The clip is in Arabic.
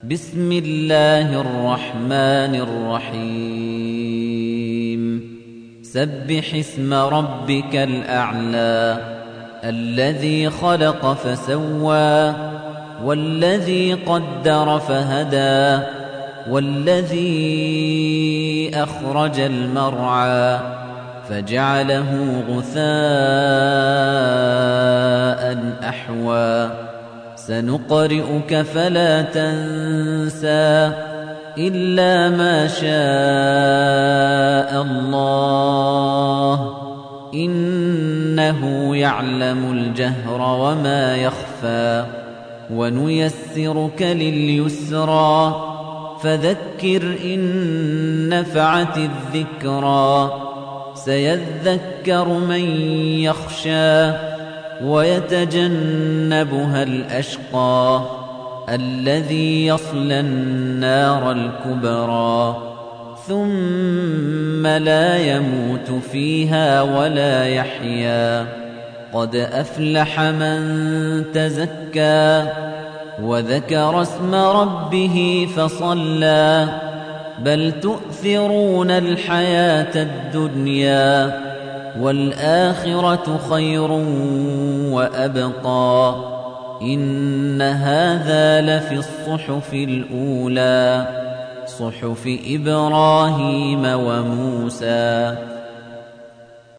بسم الله الرحمن الرحيم سبح اسم ربك الأعلى الذي خلق فسوى والذي قدر فهدى والذي أخرج المرعى فجعله غثاء أحوى سنقرئك فلا تنسى إلا ما شاء الله إنه يعلم الجهر وما يخفى ونيسرك لليسرى فذكر إن نفعت الذكرى سيذكر من يخشى ويتجنبها الأشقى الذي يصلى النار الكبرى ثم لا يموت فيها ولا يحيا قد أفلح من تزكى وذكر اسم ربه فصلى بل تؤثرون الحياة الدنيا والآخرة خير وأبقى إن هذا لفي الصحف الأولى صحف إبراهيم وموسى